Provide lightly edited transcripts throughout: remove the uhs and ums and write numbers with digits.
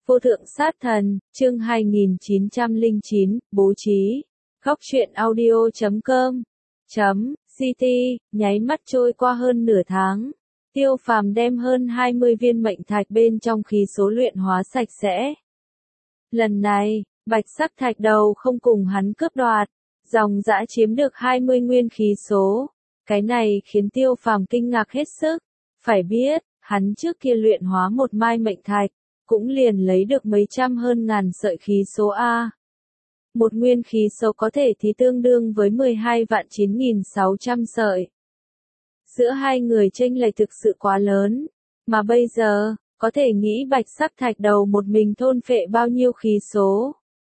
Vô thượng sát thần, chương 2909, bố trí. Góc truyện audio.com .gt, nháy mắt trôi qua hơn nửa tháng. Tiêu Phàm đem hơn 20 viên mệnh thạch bên trong khí số luyện hóa sạch sẽ. Lần này, bạch sắc thạch đầu không cùng hắn cướp đoạt, dòng dã chiếm được 20 nguyên khí số. Cái này khiến Tiêu Phàm kinh ngạc hết sức. Phải biết, hắn trước kia luyện hóa một mai mệnh thạch, cũng liền lấy được mấy trăm hơn ngàn sợi khí số A. Một nguyên khí số có thể thì tương đương với 12.9.600 sợi. Giữa hai người chênh lệch thực sự quá lớn, mà bây giờ, có thể nghĩ bạch sắc thạch đầu một mình thôn phệ bao nhiêu khí số.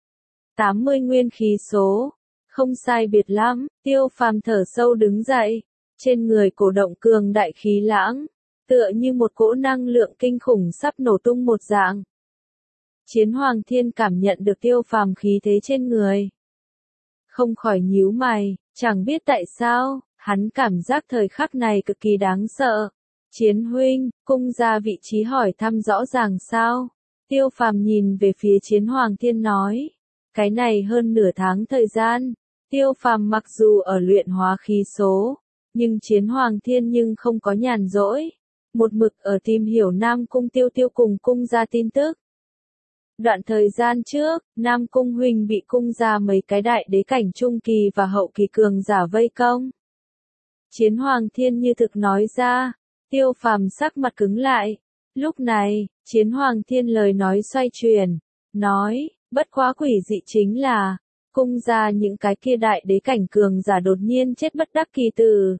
80 nguyên khí số, không sai biệt lắm. Tiêu Phàm thở sâu đứng dậy, trên người cổ động cường đại khí lãng, tựa như một cỗ năng lượng kinh khủng sắp nổ tung một dạng. Chiến Hoàng Thiên cảm nhận được Tiêu Phàm khí thế trên người, không khỏi nhíu mày, chẳng biết tại sao, hắn cảm giác thời khắc này cực kỳ đáng sợ. Chiến huynh, cung ra vị trí hỏi thăm rõ ràng sao? Tiêu Phàm nhìn về phía Chiến Hoàng Thiên nói, cái này hơn nửa tháng thời gian, Tiêu Phàm mặc dù ở luyện hóa khí số, nhưng Chiến Hoàng Thiên nhưng không có nhàn rỗi, một mực ở tìm hiểu Nam Cung Tiêu Tiêu cùng cung gia tin tức. Đoạn thời gian trước, Nam Cung huynh bị cung gia mấy cái đại đế cảnh trung kỳ và hậu kỳ cường giả vây công. Chiến Hoàng Thiên như thực nói ra. Tiêu Phàm sắc mặt cứng lại. Lúc này, Chiến Hoàng Thiên lời nói xoay chuyển, nói, bất quá quỷ dị chính là, cung gia những cái kia đại đế cảnh cường giả đột nhiên chết bất đắc kỳ tử.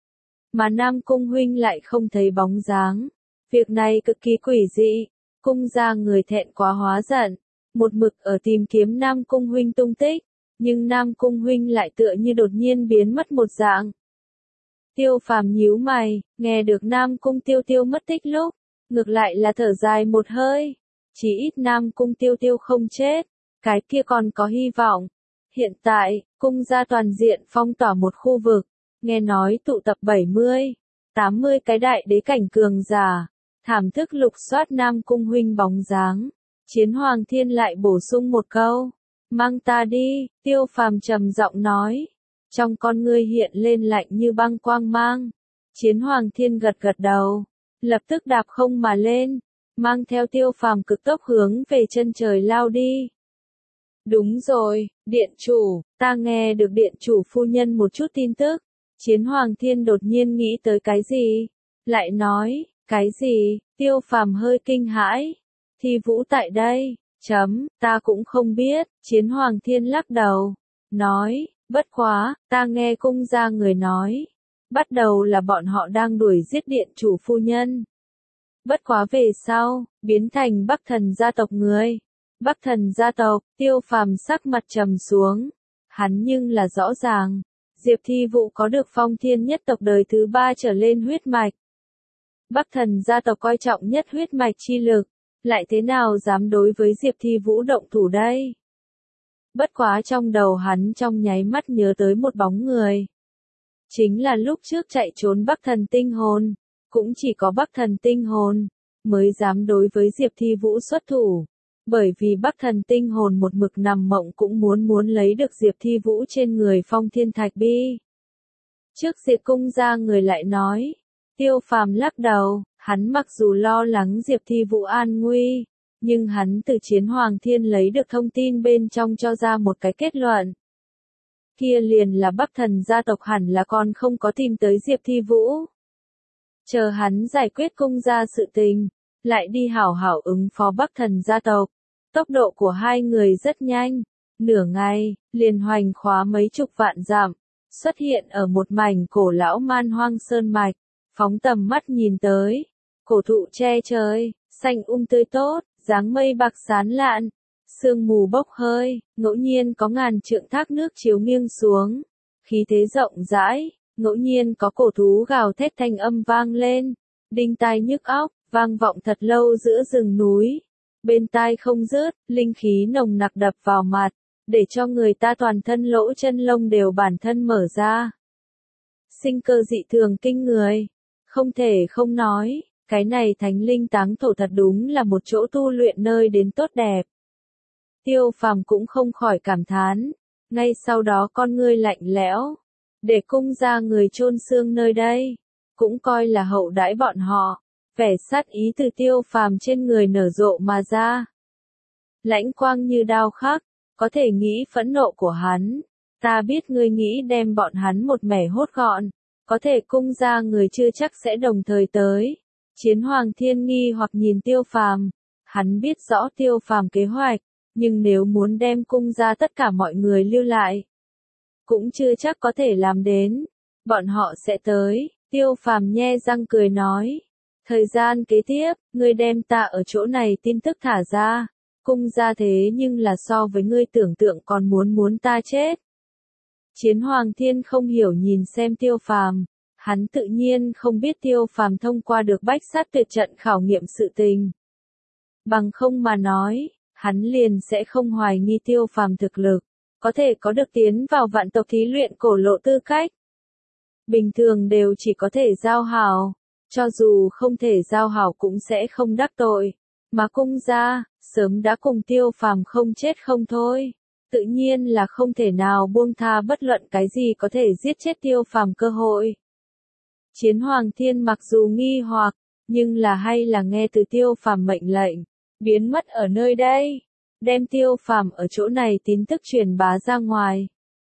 Mà Nam Cung huynh lại không thấy bóng dáng. Việc này cực kỳ quỷ dị. Cung gia người thẹn quá hóa giận, một mực ở tìm kiếm Nam Cung huynh tung tích, nhưng Nam Cung huynh lại tựa như đột nhiên biến mất một dạng. Tiêu Phàm nhíu mày, nghe được Nam Cung Tiêu Tiêu mất tích lúc, ngược lại là thở dài một hơi. Chỉ ít Nam Cung Tiêu Tiêu không chết, cái kia còn có hy vọng. Hiện tại, cung gia toàn diện phong tỏa một khu vực, nghe nói tụ tập 70, 80 cái đại đế cảnh cường giả, thảm thức lục soát Nam Cung huynh bóng dáng. Chiến Hoàng Thiên lại bổ sung một câu, mang ta đi. Tiêu Phàm trầm giọng nói, trong con ngươi hiện lên lạnh như băng quang mang. Chiến Hoàng Thiên gật gật đầu, lập tức đạp không mà lên, mang theo Tiêu Phàm cực tốc hướng về chân trời lao đi. Đúng rồi, điện chủ, ta nghe được điện chủ phu nhân một chút tin tức. Chiến Hoàng Thiên đột nhiên nghĩ tới cái gì, lại nói, cái gì? Tiêu Phàm hơi kinh hãi. Thi Vũ tại đây, ta cũng không biết. Chiến Hoàng Thiên lắc đầu, nói, bất quá, ta nghe cung gia người nói, bắt đầu là bọn họ đang đuổi giết điện chủ phu nhân. Bất quá về sau, biến thành Bắc Thần gia tộc người. Bắc Thần gia tộc. Tiêu Phàm sắc mặt trầm xuống. Hắn nhưng là rõ ràng, Diệp Thi Vũ có được Phong Thiên nhất tộc đời thứ 3 trở lên huyết mạch. Bắc Thần gia tộc coi trọng nhất huyết mạch chi lực, lại thế nào dám đối với Diệp Thi Vũ động thủ đây? Bất quá trong đầu hắn trong nháy mắt nhớ tới một bóng người. Chính là lúc trước chạy trốn Bắc Thần tinh hồn, cũng chỉ có Bắc Thần tinh hồn mới dám đối với Diệp Thi Vũ xuất thủ, bởi vì Bắc Thần tinh hồn một mực nằm mộng cũng muốn lấy được Diệp Thi Vũ trên người Phong Thiên Thạch Bi. Trước Diệp cung gia người lại nói, Tiêu Phàm lắc đầu, hắn mặc dù lo lắng Diệp Thi Vũ an nguy, nhưng hắn từ Chiến Hoàng Thiên lấy được thông tin bên trong cho ra một cái kết luận. Kia liền là Bắc Thần gia tộc hẳn là còn không có tìm tới Diệp Thi Vũ. Chờ hắn giải quyết cung gia sự tình, lại đi hảo hảo ứng phó Bắc Thần gia tộc. Tốc độ của hai người rất nhanh, nửa ngày, liền hoành khóa mấy chục vạn dặm, xuất hiện ở một mảnh cổ lão man hoang sơn mạch. Phóng tầm mắt nhìn tới, cổ thụ che trời, xanh tươi tốt, dáng mây bạc sán lạn, sương mù bốc hơi, ngẫu nhiên có ngàn trượng thác nước chiếu nghiêng xuống, khí thế rộng rãi, ngẫu nhiên có cổ thú gào thét thanh âm vang lên, đinh tai nhức óc, vang vọng thật lâu giữa rừng núi, bên tai không dứt, linh khí nồng nặc đập vào mặt, để cho người ta toàn thân lỗ chân lông đều bản thân mở ra. Sinh cơ dị thường kinh người. Không thể không nói, Cái này thánh linh táng thổ thật đúng là một chỗ tu luyện nơi đến tốt đẹp. Tiêu Phàm cũng không khỏi cảm thán, ngay sau đó con ngươi lạnh lẽo, để cung ra người chôn xương nơi đây, cũng coi là hậu đãi bọn họ. Vẻ sát ý từ Tiêu Phàm trên người nở rộ mà ra. Lãnh quang như đao khắc, có thể nghĩ phẫn nộ của hắn. Ta biết ngươi nghĩ đem bọn hắn một mẻ hốt gọn, có thể cung ra người chưa chắc sẽ đồng thời tới. Chiến Hoàng Thiên nghi hoặc nhìn Tiêu Phàm, hắn biết rõ Tiêu Phàm kế hoạch, nhưng nếu muốn đem cung ra tất cả mọi người lưu lại, cũng chưa chắc có thể làm đến. Bọn họ sẽ tới. Tiêu Phàm nhe răng cười nói. Thời gian kế tiếp, ngươi đem ta ở chỗ này tin tức thả ra. Cung ra thế nhưng là so với ngươi tưởng tượng còn muốn ta chết. Chiến Hoàng Thiên không hiểu nhìn xem Tiêu Phàm, hắn tự nhiên không biết Tiêu Phàm thông qua được bách sát tuyệt trận khảo nghiệm sự tình. Bằng không mà nói, hắn liền sẽ không hoài nghi Tiêu Phàm thực lực, có thể có được tiến vào vạn tộc thí luyện cổ lộ tư cách. Bình thường đều chỉ có thể giao hảo, cho dù không thể giao hảo cũng sẽ không đắc tội, mà cung ra, sớm đã cùng Tiêu Phàm không chết không thôi. Tự nhiên là không thể nào buông tha bất luận cái gì có thể giết chết Tiêu Phàm cơ hội. Chiến Hoàng Thiên mặc dù nghi hoặc, nhưng là hay là nghe từ Tiêu Phàm mệnh lệnh, biến mất ở nơi đây, đem Tiêu Phàm ở chỗ này tin tức truyền bá ra ngoài.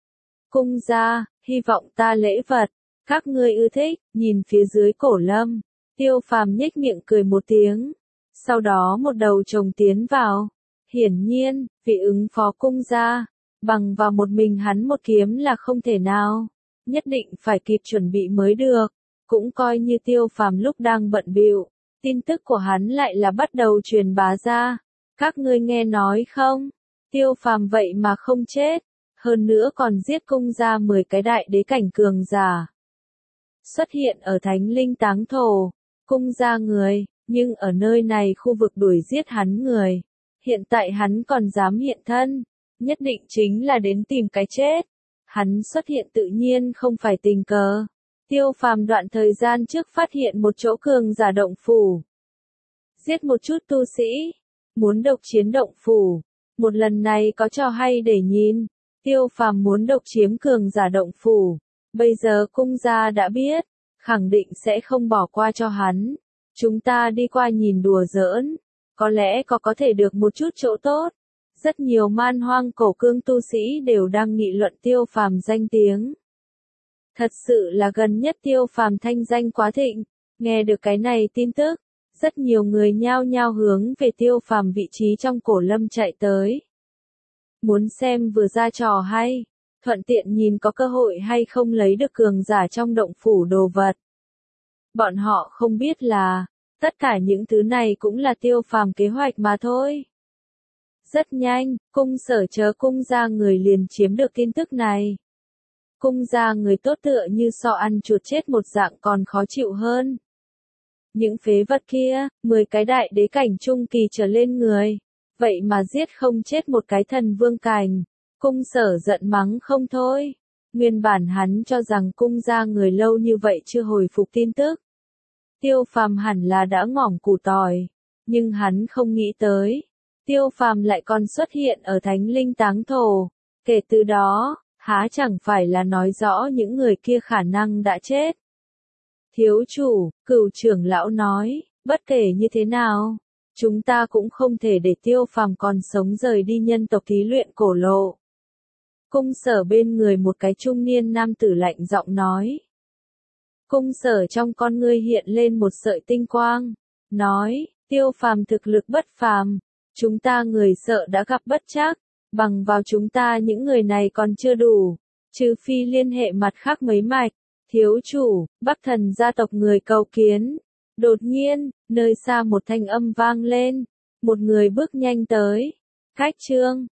Cung ra, hy vọng ta lễ vật, các ngươi ưa thích. Nhìn phía dưới cổ lâm, Tiêu Phàm nhếch miệng cười một tiếng, sau đó một đầu chồng tiến vào. Hiển nhiên, vì ứng phó cung ra, bằng vào một mình hắn một kiếm là không thể nào, nhất định phải kịp chuẩn bị mới được. Cũng coi như Tiêu Phàm lúc đang bận bịu, tin tức của hắn lại là bắt đầu truyền bá ra. Các ngươi nghe nói không? Tiêu Phàm vậy mà không chết, hơn nữa còn giết cung ra 10 cái đại đế cảnh cường giả. Xuất hiện ở thánh linh táng thổ, cung ra người, nhưng ở nơi này khu vực đuổi giết hắn người. Hiện tại hắn còn dám hiện thân, nhất định chính là đến tìm cái chết. Hắn xuất hiện tự nhiên không phải tình cờ. Tiêu Phàm đoạn thời gian trước phát hiện một chỗ cường giả động phủ. Giết một chút tu sĩ, muốn độc chiến động phủ. Một lần này có trò hay để nhìn. Tiêu Phàm muốn độc chiếm cường giả động phủ. Bây giờ cung gia đã biết, khẳng định sẽ không bỏ qua cho hắn. Chúng ta đi qua nhìn đùa giỡn, có lẽ có thể được một chút chỗ tốt. Rất nhiều man hoang cổ cương tu sĩ đều đang nghị luận Tiêu Phàm danh tiếng. Thật sự là gần nhất Tiêu Phàm thanh danh quá thịnh, nghe được cái này tin tức, rất nhiều người nhao nhao hướng về Tiêu Phàm vị trí trong cổ lâm chạy tới. Muốn xem vừa ra trò hay, thuận tiện nhìn có cơ hội hay không lấy được cường giả trong động phủ đồ vật. Bọn họ không biết là, tất cả những thứ này cũng là Tiêu Phàm kế hoạch mà thôi. Rất nhanh, cung sở chớ cung ra người liền chiếm được tin tức này. Cung ra người tốt tựa như so ăn chuột chết một dạng còn khó chịu hơn. Những phế vật kia, 10 cái đại đế cảnh trung kỳ trở lên người, vậy mà giết không chết một cái thần vương cảnh. Cung sở giận mắng không thôi. Nguyên bản hắn cho rằng cung ra người lâu như vậy chưa hồi phục tin tức. Tiêu Phàm hẳn là đã ngỏm củ tỏi, nhưng hắn không nghĩ tới. Tiêu Phàm lại còn xuất hiện ở thánh linh táng thổ. Kể từ đó, há chẳng phải là nói rõ những người kia khả năng đã chết. Thiếu chủ, Cửu trưởng lão nói, bất kể như thế nào, chúng ta cũng không thể để Tiêu Phàm còn sống rời đi nhân tộc thí luyện cổ lộ. Cung sở bên người một cái trung niên nam tử lạnh giọng nói. Cung sở trong con ngươi hiện lên một sợi tinh quang, nói, Tiêu Phàm thực lực bất phàm, chúng ta người sợ đã gặp bất trắc, bằng vào chúng ta những người này còn chưa đủ, trừ phi liên hệ mặt khác mấy mạch. Thiếu chủ, Bắc Thần gia tộc người cầu kiến. Đột nhiên, nơi xa một thanh âm vang lên, một người bước nhanh tới. Khách trương,